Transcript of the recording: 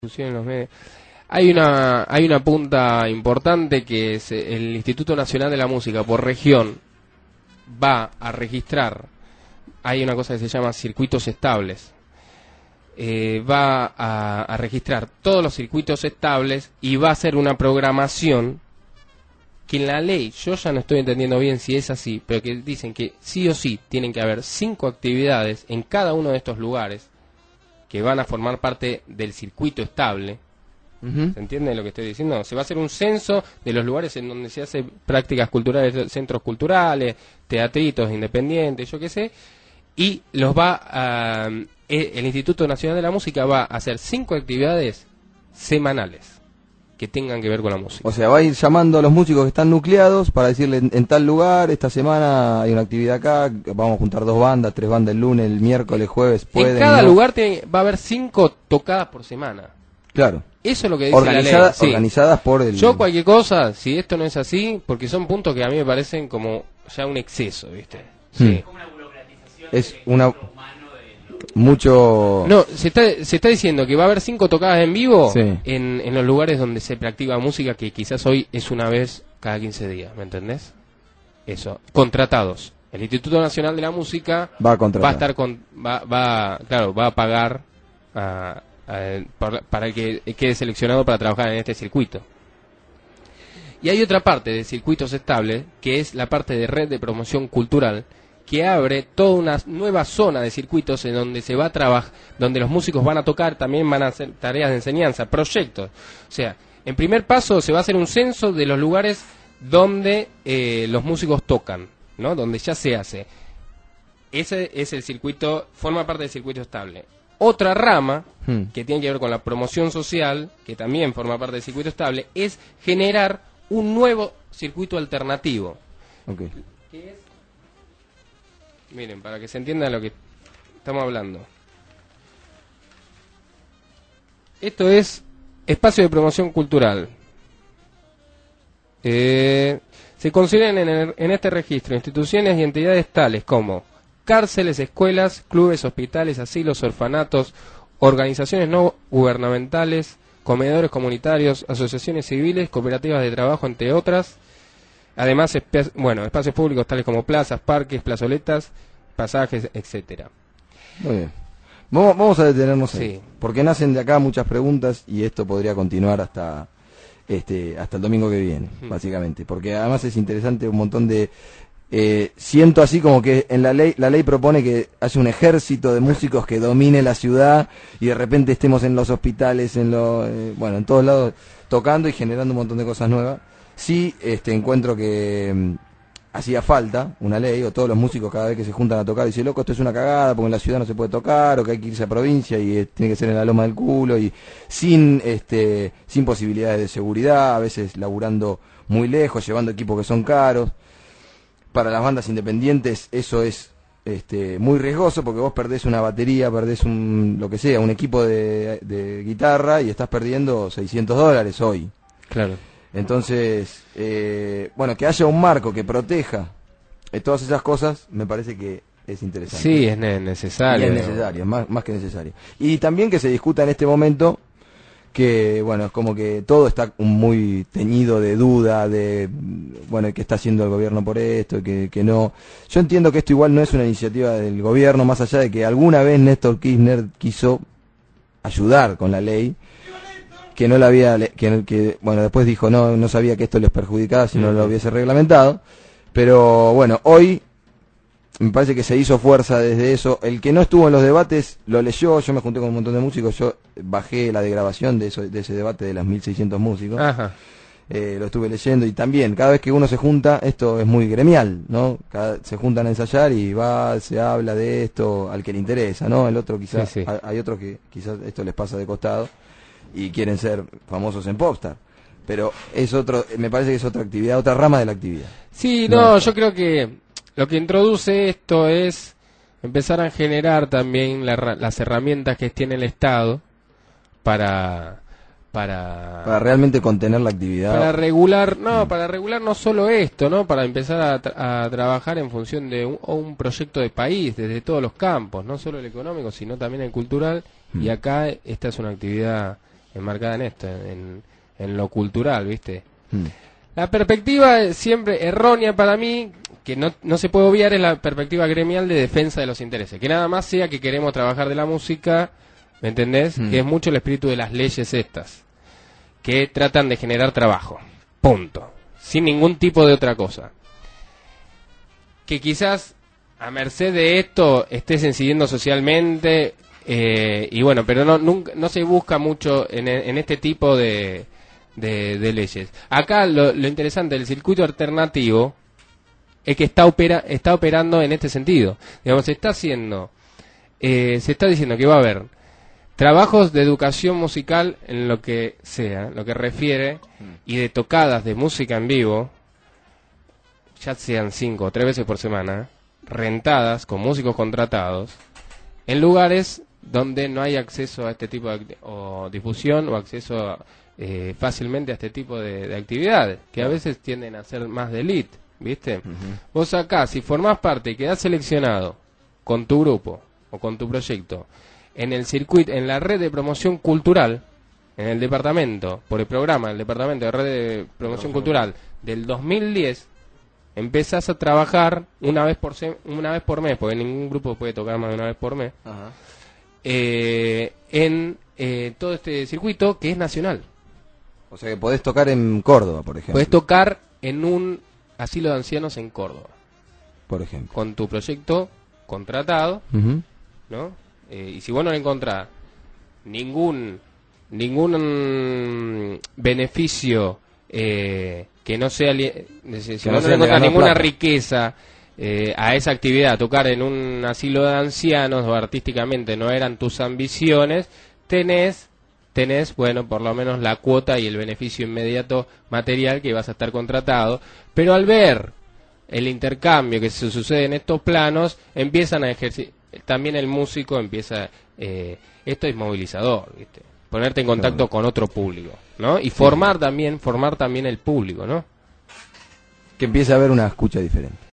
En los medios. Hay una punta importante que es el Instituto Nacional de la Música por región va a registrar. Hay una cosa que se llama circuitos estables. Va a registrar todos los circuitos estables y va a hacer una programación que en la ley, yo ya no estoy entendiendo bien si es así, pero que dicen que sí o sí tienen que haber 5 actividades en cada uno de estos lugares que van a formar parte del circuito estable. ¿Se entiende lo que estoy diciendo? Se va a hacer un censo de los lugares en donde se hace prácticas culturales, centros culturales, teatritos independientes, yo qué sé, y los el Instituto Nacional de la Música va a hacer 5 actividades semanales que tengan que ver con la música. O sea, va a ir llamando a los músicos que están nucleados para decirle en tal lugar, esta semana hay una actividad acá, vamos a juntar 2 bandas, 3 bandas el lunes, el miércoles, jueves, pueden. En cada lugar va a haber 5 tocadas por semana. Claro. Eso es lo que dice la ley. Sí. Organizadas por el... Yo cualquier cosa, si esto no es así, porque son puntos que a mí me parecen como ya un exceso, ¿viste? Sí. Es como una burocratización. Es una... Mucho... No, se está diciendo que va a haber 5 tocadas en vivo Sí. en los lugares donde se practica música, que quizás hoy es una vez cada 15 días, ¿me entendés? Eso, contratados. El Instituto Nacional de la Música Va a contratar. va a estar va a pagar para que quede seleccionado para trabajar en este circuito. Y hay otra parte de circuitos estables, que es la parte de red de promoción cultural, que abre toda una nueva zona de circuitos en donde se va a trabajar, donde los músicos van a tocar, también van a hacer tareas de enseñanza, proyectos. O sea, en primer paso se va a hacer un censo de los lugares donde los músicos tocan, ¿no? Donde ya se hace. Ese es el circuito, forma parte del circuito estable. Otra rama, que tiene que ver con la promoción social, que también forma parte del circuito estable, es generar un nuevo circuito alternativo. Okay. ¿Qué es? Miren, para que se entienda lo que estamos hablando. Esto es espacio de promoción cultural. Se consideran en este registro instituciones y entidades tales como cárceles, escuelas, clubes, hospitales, asilos, orfanatos, organizaciones no gubernamentales, comedores comunitarios, asociaciones civiles, cooperativas de trabajo, entre otras. Además, espacios públicos tales como plazas, parques, plazoletas, pasajes, etcétera. Muy bien. Vamos a detenernos ahí, Sí. porque nacen de acá muchas preguntas y esto podría continuar hasta el domingo que viene, básicamente. Porque además es interesante un montón de... siento así como que en la ley propone que haya un ejército de músicos que domine la ciudad y de repente estemos en los hospitales, en todos lados tocando y generando un montón de cosas nuevas. Sí, encuentro que hacía falta una ley, o todos los músicos cada vez que se juntan a tocar dicen, loco, esto es una cagada porque en la ciudad no se puede tocar, o que hay que irse a provincia y tiene que ser en la loma del culo, y sin posibilidades de seguridad, a veces laburando muy lejos, llevando equipos que son caros. Para las bandas independientes eso es muy riesgoso porque vos perdés una batería, perdés un equipo de guitarra y estás perdiendo $600 hoy. Claro. Entonces, que haya un marco que proteja todas esas cosas, me parece que es interesante. Sí, es necesario. Y es necesario, más que necesario. Y también que se discuta en este momento que, es como que todo está muy teñido de duda, de, ¿qué está haciendo el gobierno por esto? Que no. Yo entiendo que esto igual no es una iniciativa del gobierno, más allá de que alguna vez Néstor Kirchner quiso ayudar con la ley, que no la había, después dijo no sabía que esto les perjudicaba si no lo hubiese reglamentado, pero hoy me parece que se hizo fuerza desde eso. El que no estuvo en los debates lo leyó, yo me junté con un montón de músicos, yo bajé la degrabación de ese debate de las 1600 músicos. Ajá. Lo estuve leyendo y también cada vez que uno se junta, esto es muy gremial, ¿no? Se juntan a ensayar y se habla de esto al que le interesa, ¿no? El otro quizás, Sí. hay otros que quizás esto les pasa de costado y quieren ser famosos en Popstar, pero me parece que es otra actividad, otra rama de la actividad. Sí, yo creo que lo que introduce esto es empezar a generar también las herramientas que tiene el Estado para realmente contener la actividad. Para regular no solo esto, ¿no? Para empezar a trabajar en función de un proyecto de país desde todos los campos, no solo el económico, sino también el cultural. Y acá esta es una actividad enmarcada en esto, en lo cultural, ¿viste? La perspectiva siempre errónea para mí, que no se puede obviar, es la perspectiva gremial de defensa de los intereses. Que nada más sea que queremos trabajar de la música, ¿me entendés? Que es mucho el espíritu de las leyes estas, que tratan de generar trabajo, punto, sin ningún tipo de otra cosa. Que quizás a merced de esto estés incidiendo socialmente, y bueno, pero no se busca mucho en este tipo de leyes. Acá lo interesante del circuito alternativo es que está operando en este sentido. Digamos, se está diciendo que va a haber trabajos de educación musical en lo que sea, lo que refiere, y de tocadas de música en vivo, ya sean 5 o 3 veces por semana, rentadas con músicos contratados, en lugares donde no hay acceso a este tipo de o difusión o acceso fácilmente a este tipo de actividades, que a veces tienden a ser más de elite, ¿viste? Vos acá, si formás parte y quedás seleccionado con tu grupo o con tu proyecto en el circuito, en la red de promoción cultural, en el departamento, por el programa del departamento de red de promoción cultural del 2010, empezás a trabajar una vez por mes, porque ningún grupo puede tocar más de una vez por mes, en todo este circuito que es nacional. O sea que podés tocar en Córdoba, por ejemplo. Podés tocar en un asilo de ancianos en Córdoba, por ejemplo, con tu proyecto contratado, ¿no? Y si vos no le encontrás ningún beneficio que no sea, si vos no le encontrás ninguna riqueza a esa actividad, tocar en un asilo de ancianos o artísticamente no eran tus ambiciones, tenés, bueno, por lo menos la cuota y el beneficio inmediato material que vas a estar contratado, pero al ver el intercambio que se sucede en estos planos, empiezan a ejercer, también el músico empieza, esto es movilizador, ¿viste? Ponerte en contacto con otro público, ¿no? Y formar también el público, ¿no? Que empiece a haber una escucha diferente.